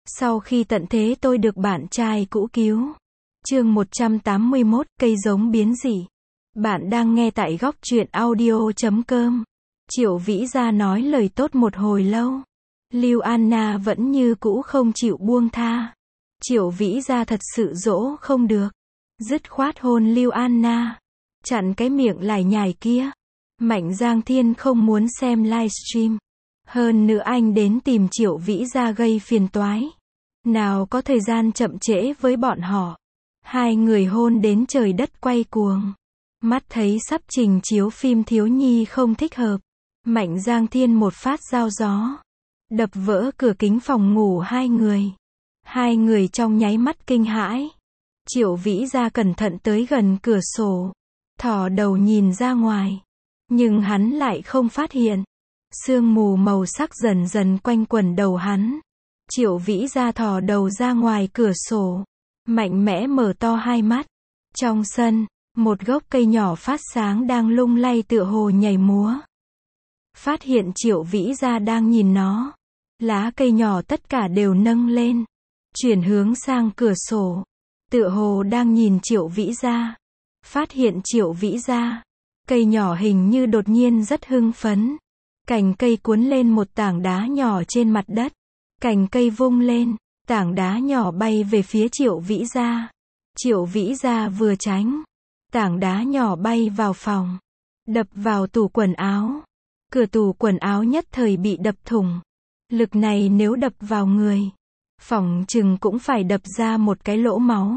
Sau khi tận thế tôi được bạn trai cũ cứu. Chương 181, cây giống biến dị. Bạn đang nghe tại góc truyện audio.com. Triệu Vĩ Gia nói lời tốt một hồi lâu. Lưu Anna vẫn như cũ không chịu buông tha. Triệu Vĩ Gia thật sự dỗ không được. Dứt khoát hôn Lưu Anna. Chặn cái miệng lải nhải kia. Mạnh Giang Thiên không muốn xem livestream. Hơn nữa anh đến tìm Triệu Vĩ Gia gây phiền toái. Nào có thời gian chậm trễ với bọn họ. Hai người hôn đến trời đất quay cuồng. Mắt thấy sắp trình chiếu phim thiếu nhi không thích hợp. Mạnh Giang Thiên một phát dao gió. Đập vỡ cửa kính phòng ngủ hai người. Hai người trong nháy mắt kinh hãi. Triệu Vĩ Gia cẩn thận tới gần cửa sổ. Thò đầu nhìn ra ngoài. Nhưng hắn lại không phát hiện. Sương mù màu sắc dần dần quanh quẩn đầu hắn. Triệu Vĩ Gia thò đầu ra ngoài cửa sổ. Mạnh mẽ mở to hai mắt. Trong sân, một gốc cây nhỏ phát sáng đang lung lay tựa hồ nhảy múa. Phát hiện Triệu Vĩ Gia đang nhìn nó. Lá cây nhỏ tất cả đều nâng lên. Chuyển hướng sang cửa sổ. Tựa hồ đang nhìn Triệu Vĩ Gia. Phát hiện Triệu Vĩ Gia. Cây nhỏ hình như đột nhiên rất hưng phấn. Cành cây cuốn lên một tảng đá nhỏ trên mặt đất. Cành cây vung lên, tảng đá nhỏ bay về phía Triệu Vĩ Gia. Triệu Vĩ Gia vừa tránh. Tảng đá nhỏ bay vào phòng. Đập vào tủ quần áo. Cửa tủ quần áo nhất thời bị đập thủng. Lực này nếu đập vào người. Phỏng chừng cũng phải đập ra một cái lỗ máu.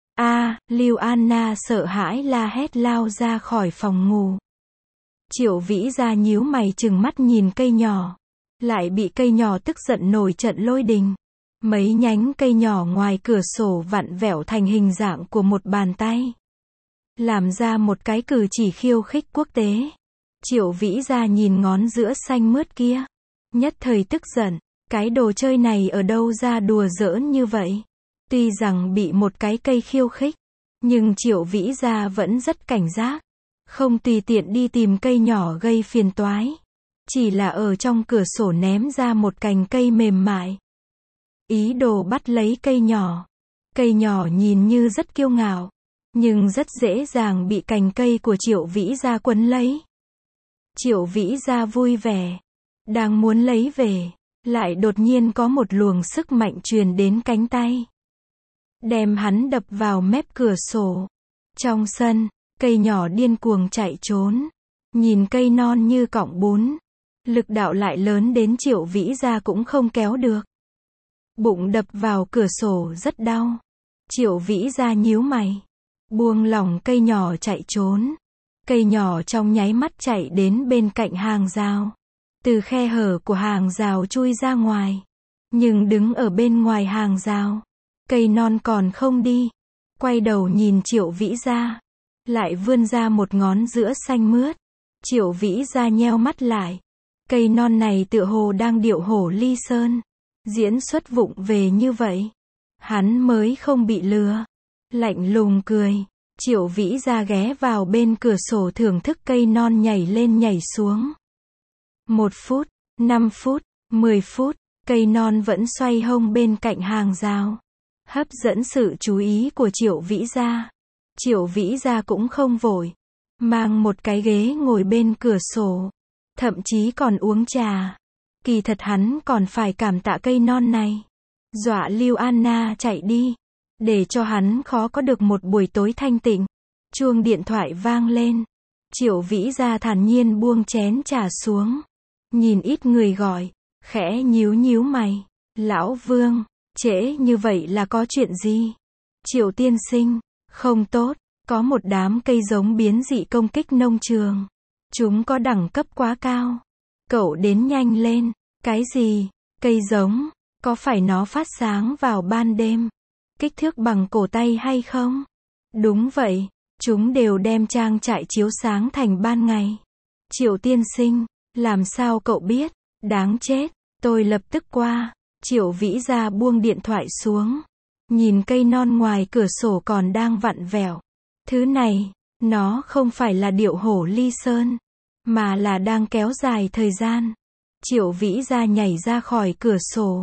Lưu Anna sợ hãi la hét lao ra khỏi phòng ngủ. Triệu Vĩ Gia nhíu mày trừng mắt nhìn cây nhỏ. Lại bị cây nhỏ tức giận nổi trận lôi đình. Mấy nhánh cây nhỏ ngoài cửa sổ vặn vẹo thành hình dạng của một bàn tay. Làm ra một cái cử chỉ khiêu khích quốc tế. Triệu Vĩ Gia nhìn ngón giữa xanh mướt kia. Nhất thời tức giận. Cái đồ chơi này ở đâu ra đùa giỡn như vậy? Tuy rằng bị một cái cây khiêu khích. Nhưng Triệu Vĩ Gia vẫn rất cảnh giác. Không tùy tiện đi tìm cây nhỏ gây phiền toái. Chỉ là ở trong cửa sổ ném ra một cành cây mềm mại. Ý đồ bắt lấy cây nhỏ. Cây nhỏ nhìn như rất kiêu ngạo. Nhưng rất dễ dàng bị cành cây của Triệu Vĩ Gia quấn lấy. Triệu Vĩ Gia vui vẻ. Đang muốn lấy về. Lại đột nhiên có một luồng sức mạnh truyền đến cánh tay. Đem hắn đập vào mép cửa sổ. Trong sân, cây nhỏ điên cuồng chạy trốn. Nhìn cây non như cọng bún. Lực đạo lại lớn đến Triệu Vĩ Gia cũng không kéo được. Bụng đập vào cửa sổ rất đau. Triệu Vĩ Gia nhíu mày. Buông lỏng cây nhỏ chạy trốn. Cây nhỏ trong nháy mắt chạy đến bên cạnh hàng rào. Từ khe hở của hàng rào chui ra ngoài. Nhưng đứng ở bên ngoài hàng rào. Cây non còn không đi. Quay đầu nhìn Triệu Vĩ Gia. Lại vươn ra một ngón giữa xanh mướt. Triệu Vĩ Gia nheo mắt lại. Cây non này tựa hồ đang điệu hổ ly sơn. Diễn xuất vụng về như vậy. Hắn mới không bị lừa. Lạnh lùng cười. Triệu Vĩ Gia ghé vào bên cửa sổ thưởng thức cây non nhảy lên nhảy xuống. 1 phút, 5 phút, 10 phút. Cây non vẫn xoay hông bên cạnh hàng rào. Hấp dẫn sự chú ý của Triệu Vĩ Gia. Triệu Vĩ Gia cũng không vội. Mang một cái ghế ngồi bên cửa sổ. Thậm chí còn uống trà. Kỳ thật hắn còn phải cảm tạ cây non này. Dọa Lưu Anna chạy đi. Để cho hắn khó có được một buổi tối thanh tịnh. Chuông điện thoại vang lên. Triệu Vĩ Gia thản nhiên buông chén trà xuống. Nhìn ít người gọi. Khẽ nhíu nhíu mày. Lão Vương, trễ như vậy là có chuyện gì? Triệu tiên sinh, không tốt. Có một đám cây giống biến dị công kích nông trường. Chúng có đẳng cấp quá cao. Cậu đến nhanh lên. Cái gì? Cây giống? Có phải nó phát sáng vào ban đêm? Kích thước bằng cổ tay hay không? Đúng vậy. Chúng đều đem trang trại chiếu sáng thành ban ngày. Triệu tiên sinh, làm sao cậu biết? Đáng chết. Tôi lập tức qua. Triệu Vĩ Gia buông điện thoại xuống. Nhìn cây non ngoài cửa sổ còn đang vặn vẹo. Thứ này, nó không phải là điệu hổ ly sơn. Mà là đang kéo dài thời gian. Triệu Vĩ Gia nhảy ra khỏi cửa sổ.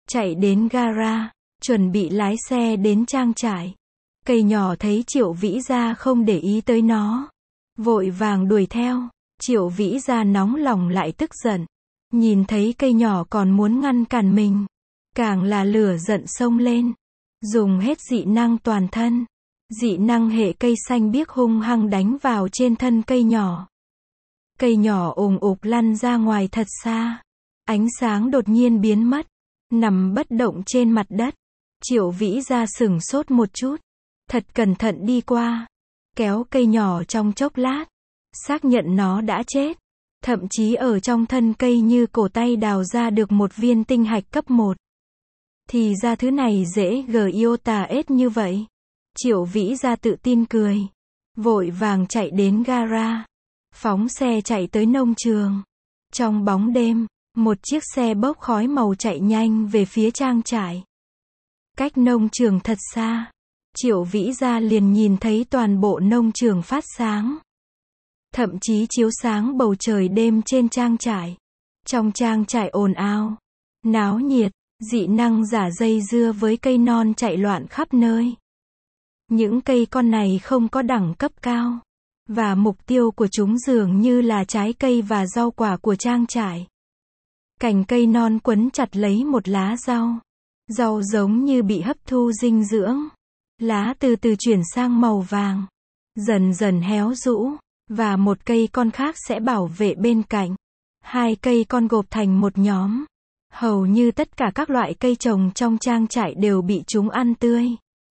chạy đến gara, chuẩn bị lái xe đến trang trại. Cây nhỏ thấy Triệu Vĩ Gia không để ý tới nó, vội vàng đuổi theo. Triệu Vĩ Gia nóng lòng lại tức giận, nhìn thấy cây nhỏ còn muốn ngăn cản mình, càng là lửa giận xông lên, dùng hết dị năng toàn thân. Dị năng hệ cây xanh biếc hung hăng đánh vào trên thân cây nhỏ. Cây nhỏ ùng ục lăn ra ngoài thật xa. Ánh sáng đột nhiên biến mất, nằm bất động trên mặt đất. Triệu Vĩ Gia sửng sốt một chút, thật cẩn thận đi qua, kéo cây nhỏ trong chốc lát, xác nhận nó đã chết. Thậm chí ở trong thân cây như cổ tay đào ra được một viên tinh hạch cấp 1. Thì ra thứ này dễ iota ết như vậy. Triệu Vĩ Gia tự tin cười, vội vàng chạy đến gara, phóng xe chạy tới nông trường. Trong bóng đêm, một chiếc xe bốc khói màu chạy nhanh về phía trang trại. Cách nông trường thật xa, Triệu Vĩ Gia liền nhìn thấy toàn bộ nông trường phát sáng. Thậm chí chiếu sáng bầu trời đêm trên trang trại. Trong trang trại ồn ào, náo nhiệt, dị năng giả dây dưa với cây non chạy loạn khắp nơi. Những cây con này không có đẳng cấp cao, và mục tiêu của chúng dường như là trái cây và rau quả của trang trại. Cành cây non quấn chặt lấy một lá rau. Rau giống như bị hấp thu dinh dưỡng. Lá từ từ chuyển sang màu vàng, dần dần héo rũ, và một cây con khác sẽ bảo vệ bên cạnh. Hai cây con gộp thành một nhóm. Hầu như tất cả các loại cây trồng trong trang trại đều bị chúng ăn tươi.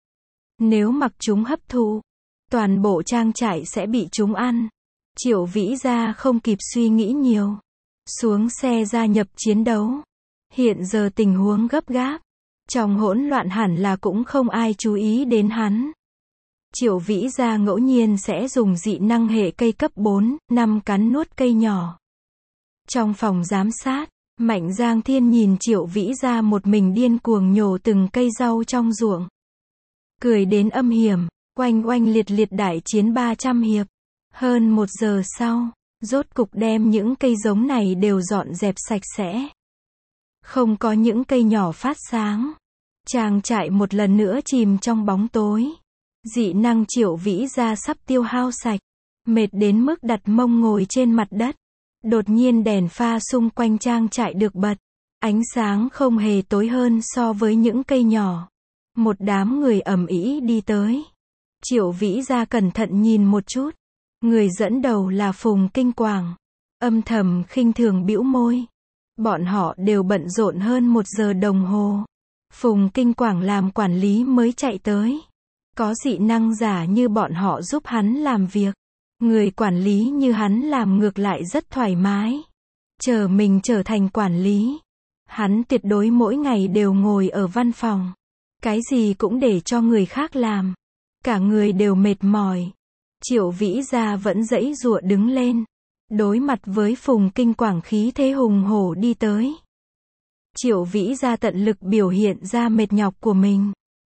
Nếu mặc chúng hấp thụ, toàn bộ trang trại sẽ bị chúng ăn. Triệu Vĩ Gia không kịp suy nghĩ nhiều, xuống xe gia nhập chiến đấu. Hiện giờ tình huống gấp gáp, trong hỗn loạn hẳn là cũng không ai chú ý đến hắn. Triệu Vĩ Gia ngẫu nhiên sẽ dùng dị năng hệ cây cấp 4, 5 cắn nuốt cây nhỏ. Trong phòng giám sát, Mạnh Giang Thiên nhìn Triệu Vĩ Gia một mình điên cuồng nhổ từng cây rau trong ruộng. Cười đến âm hiểm, oanh oanh liệt liệt đại chiến 300 hiệp. Hơn 1 giờ sau, rốt cục đem những cây giống này đều dọn dẹp sạch sẽ. Không có những cây nhỏ phát sáng. Trang trại một lần nữa chìm trong bóng tối. Dị năng Triệu Vĩ Gia sắp tiêu hao sạch, mệt đến mức đặt mông ngồi trên mặt đất. Đột nhiên đèn pha xung quanh trang trại được bật. Ánh sáng không hề tối hơn so với những cây nhỏ. Một đám người ầm ĩ đi tới. Triệu Vĩ Gia cẩn thận nhìn một chút. Người dẫn đầu là Phùng Kinh Quảng. Âm thầm khinh thường bĩu môi. Bọn họ đều bận rộn hơn 1 giờ đồng hồ. Phùng Kinh Quảng làm quản lý mới chạy tới. Có dị năng giả như bọn họ giúp hắn làm việc. Người quản lý như hắn làm ngược lại rất thoải mái. Chờ mình trở thành quản lý, hắn tuyệt đối mỗi ngày đều ngồi ở văn phòng. Cái gì cũng để cho người khác làm. Cả người đều mệt mỏi. Triệu Vĩ Gia vẫn giãy giụa đứng lên. Đối mặt với Phùng Kinh Quảng khí thế hùng hổ đi tới. Triệu Vĩ Gia tận lực biểu hiện ra mệt nhọc của mình.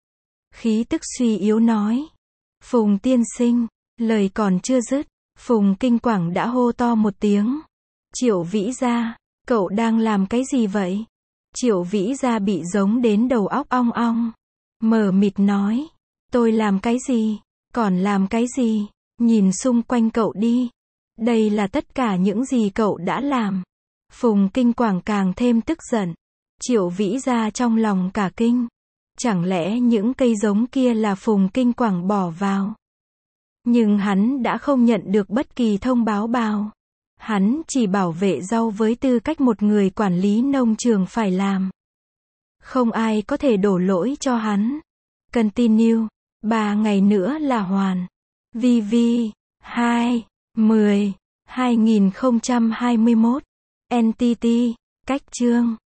Khí tức suy yếu nói. Phùng tiên sinh, lời còn chưa dứt, Phùng Kinh Quảng đã hô to một tiếng. Triệu Vĩ Gia, cậu đang làm cái gì vậy? Triệu Vĩ Gia bị giống đến đầu óc ong ong. Mờ mịt nói. Tôi làm cái gì? Còn làm cái gì? Nhìn xung quanh cậu đi. Đây là tất cả những gì cậu đã làm. Phùng Kinh Quảng càng thêm tức giận. Triệu Vĩ Gia trong lòng cả kinh. Chẳng lẽ những cây giống kia là Phùng Kinh Quảng bỏ vào? Nhưng hắn đã không nhận được bất kỳ thông báo nào. Hắn chỉ bảo vệ rau với tư cách một người quản lý nông trường phải làm. Không ai có thể đổ lỗi cho hắn. Continue. 3 ngày nữa là hoàn. VV 2 10 2021. NTT. Cách chương